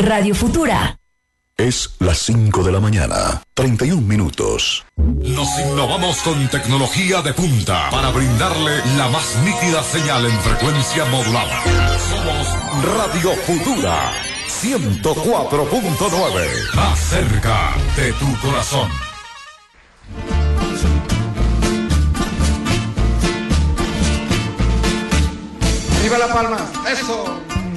Radio Futura. Es las 5 de la mañana, 31 minutos. Nos innovamos con tecnología de punta para brindarle la más nítida señal en frecuencia modulada. Somos Radio Futura 104.9, más cerca de tu corazón. ¡Viva La Palma! ¡Eso!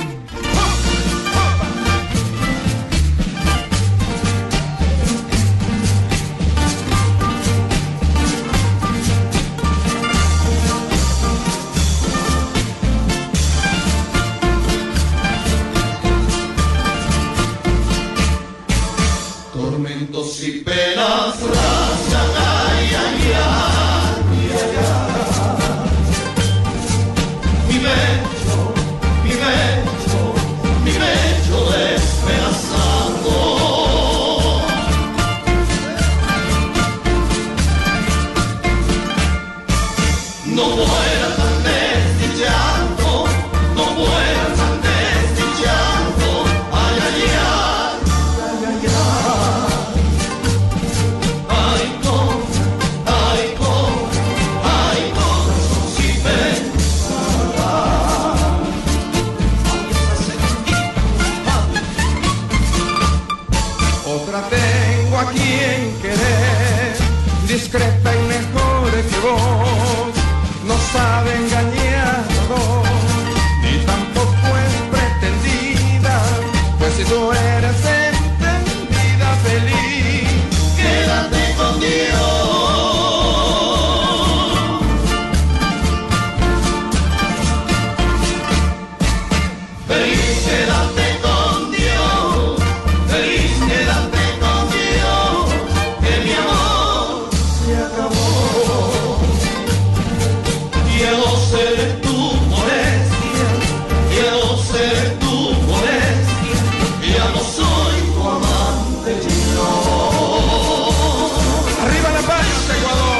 Tormentos y penas rasan, ay, ay, ay, ay, ay. Mi lecho, mi lecho, mi lecho despedazado. No muera tan desdichado, no muera tan desdichado, ay, ay, ay. Tengo a quien querer, discreta y mejor que vos, no sabe engañarnos, ni tampoco es pretendida, pues si tú eres entendida, feliz, quédate con Dios. Feliz, quédate con Dios. Feliz, quédate con Dios, que mi amor se acabó. Quiero ser tu molestia, quiero ser tu molestia, ya no soy tu amante, no. ¡Arriba La Palma, Ecuador!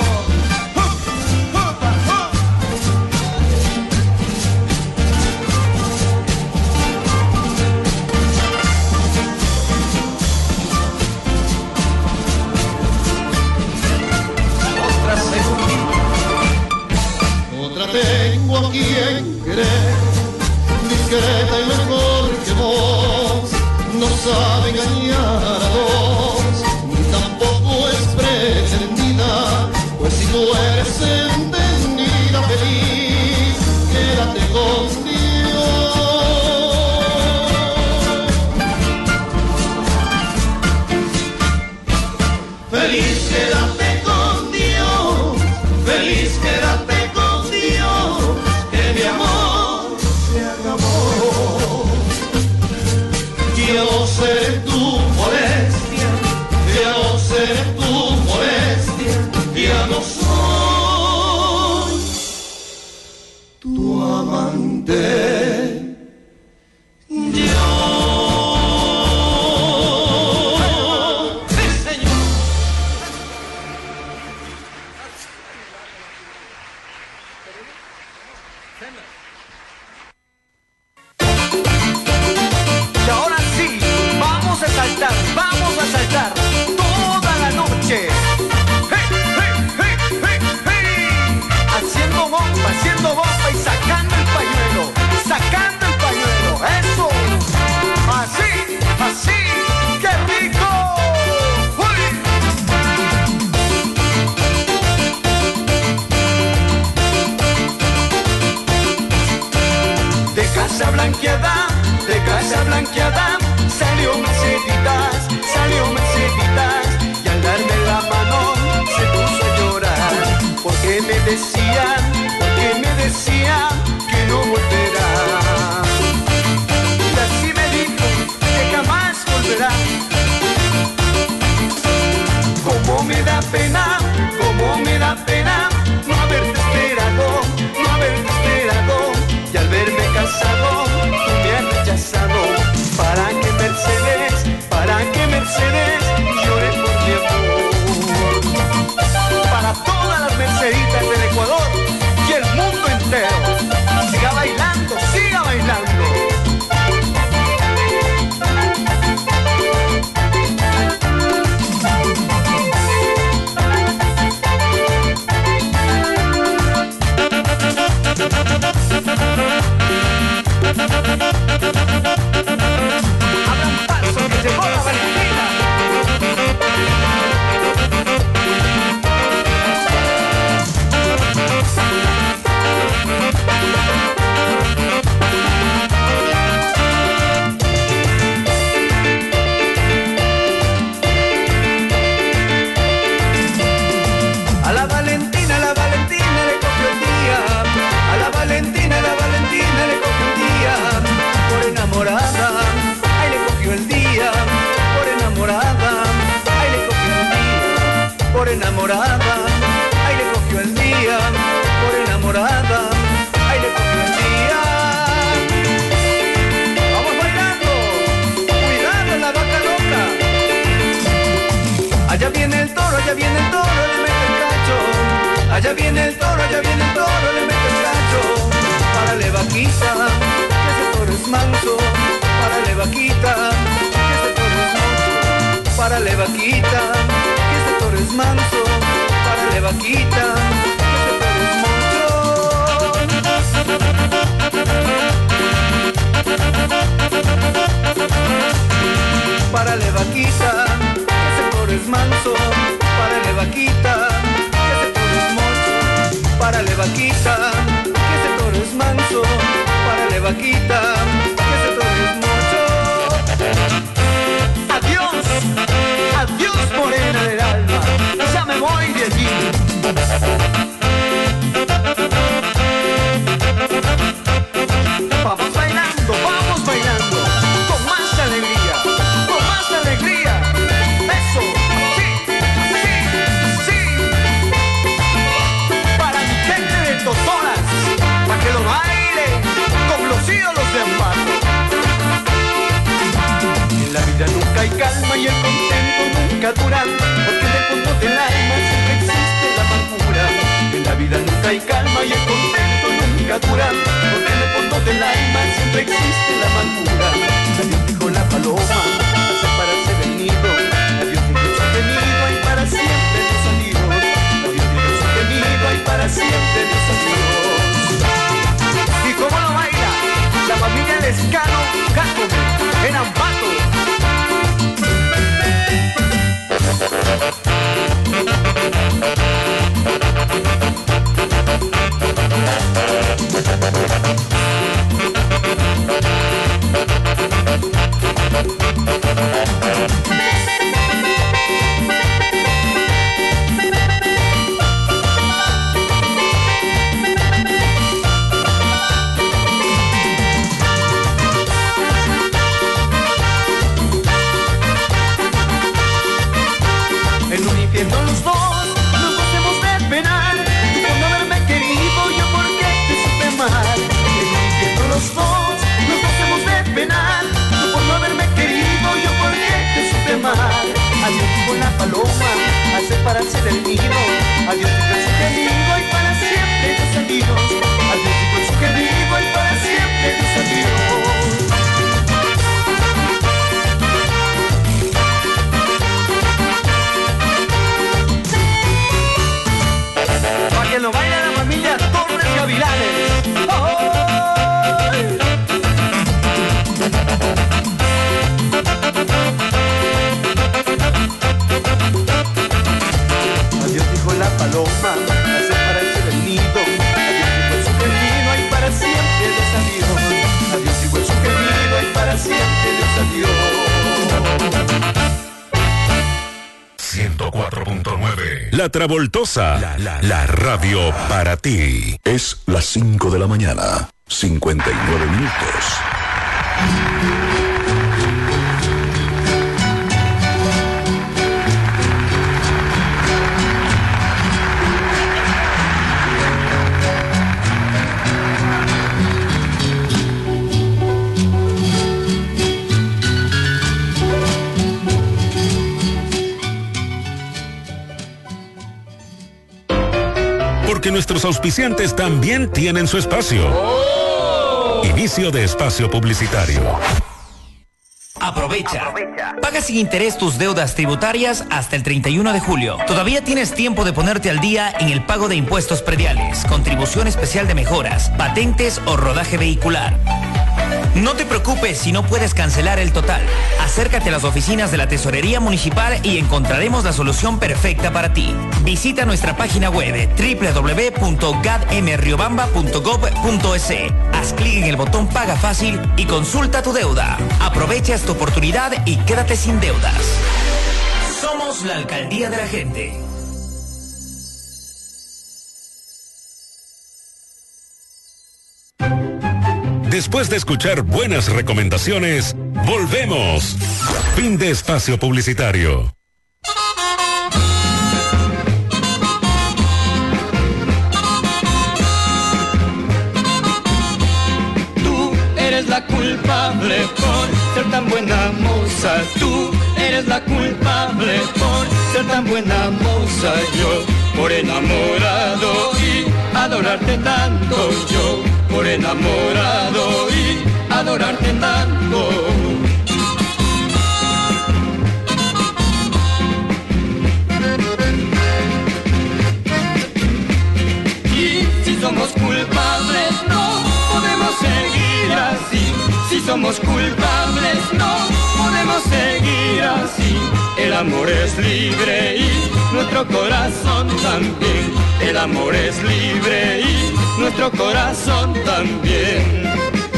Otra tengo a quien querer, discreta y mejor que vos, no sabe engañar a dos, ni tampoco es pretendida, pues si tú eres entendida, feliz, quédate con Dios. Feliz, quédate con Dios, feliz, quédate con Dios, que mi amor se acabó. Quiero ser tu molestia, quiero ser tu molestia, ya no soy tu amante. Y ahora sí, vamos a saltar toda la noche. ¡Hey, hey, hey, hey, hey! Haciendo bomba y sacando el pañuelo, eso. Así, ¡qué rico! ¡Uy! De casa blanqueada, salió Merceditas, y al darme la mano se puso a llorar, porque me decían que no volverá. Y así me dijo que jamás volverá. Cómo me da pena no haberte esperado, y al verme casado tú me has rechazado. Para que Mercedes llore por mi amor. Para todas las Merceditas del Ecuador, enamorada, ahí le cogió el día, por enamorada, ahí le cogió el día. Vamos bailando, cuidado la vaca loca. Allá viene el toro, le mete el cacho. Allá viene el toro, le mete el cacho. Párale vaquita, que ese toro es manso. Párale vaquita, que ese toro es manso. Párale vaquita, que ese toro es manso. Párale vaquita, que ese toro es manso. Párale vaquita, que ese toro es manso. Párale vaquita, que ese toro es mocho. Párale vaquita, que ese toro es manso. Párale vaquita, que ese toro es mocho. Adiós, adiós morena del alma, ya me voy de allí. Vamos bailando, con más alegría, eso, sí, sí, sí. Para mi gente de Totoras, para que lo baile con los ídolos de Amparo. En la vida nunca hay calma y el contento nunca dura, porque en el fondo del alma siempre existe la amargura. En la vida nunca hay calma y el contento nunca dura, porque en el fondo del alma siempre existe la amargura. Adiós dijo la paloma, a separarse del nido. Adiós dijo su gemido, y para siempre Dios adiós. Adiós dijo su gemido, y para siempre Dios adiós. ¿Y cómo lo baila? La familia Lescano, Cácome, en Ambato. Adiós dijo la paloma, a separarse del nido. Adiós dijo su gemido, y para siempre Dios adiós. Adiós dijo su gemido, y para siempre Dios adiós. Para que lo baile la familia Torres Gavilanes. Adiós dijo la paloma, a separarse del nido. Adiós dijo su gemido, y para siempre Dios adiós. Adiós dijo su gemido, y para siempre Dios adiós. 104.9 La Travoltosa, la radio para ti. Es las 5 de la mañana, 59 minutos. Porque nuestros auspiciantes también tienen su espacio. Inicio de espacio publicitario. Aprovecha. Paga sin interés tus deudas tributarias hasta el 31 de julio. Todavía tienes tiempo de ponerte al día en el pago de impuestos prediales, contribución especial de mejoras, patentes o rodaje vehicular. No te preocupes si no puedes cancelar el total. Acércate a las oficinas de la Tesorería Municipal y encontraremos la solución perfecta para ti. Visita nuestra página web www.gadmriobamba.gov.es. Haz clic en el botón Paga Fácil y consulta tu deuda. Aprovecha esta oportunidad y quédate sin deudas. Somos la Alcaldía de la Gente. Después de escuchar buenas recomendaciones, volvemos. Fin de espacio publicitario. culpable por ser tan buena moza. Tú eres la culpable por ser tan buena moza. Yo por enamorado y adorarte tanto. Yo por enamorado y adorarte tanto. Si somos culpables no podemos seguir así. Si somos culpables no podemos seguir así. El amor es libre y nuestro corazón también. El amor es libre y nuestro corazón también.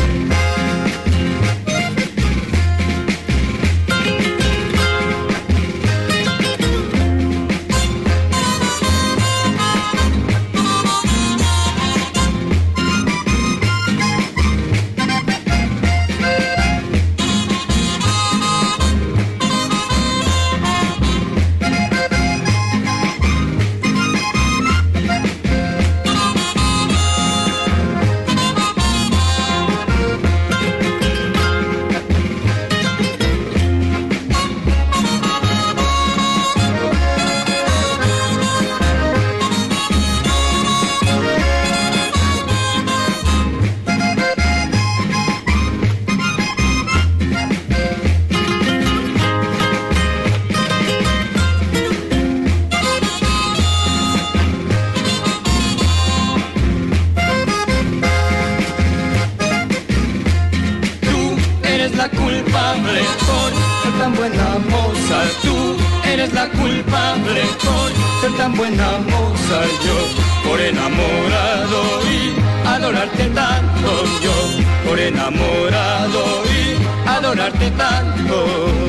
Culpable por ser tan buena moza. Tú eres la culpable por ser tan buena moza. Yo por enamorado y adorarte tanto. Yo por enamorado y adorarte tanto.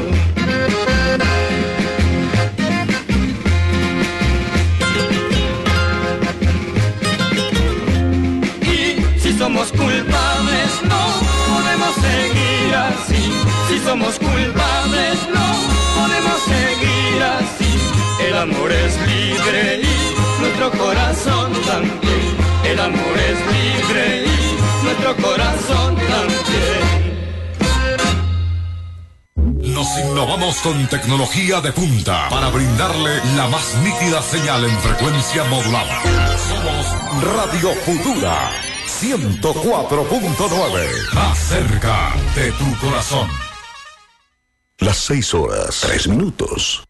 Y si somos culpables no podemos seguir así. Si somos culpables no podemos seguir así. El amor es libre y nuestro corazón también. El amor es libre y nuestro corazón también. Nos innovamos con tecnología de punta para brindarle la más nítida señal en frecuencia modulada. Somos Radio Futura 104.9. Más cerca de tu corazón. Las 6 horas, 3 minutos.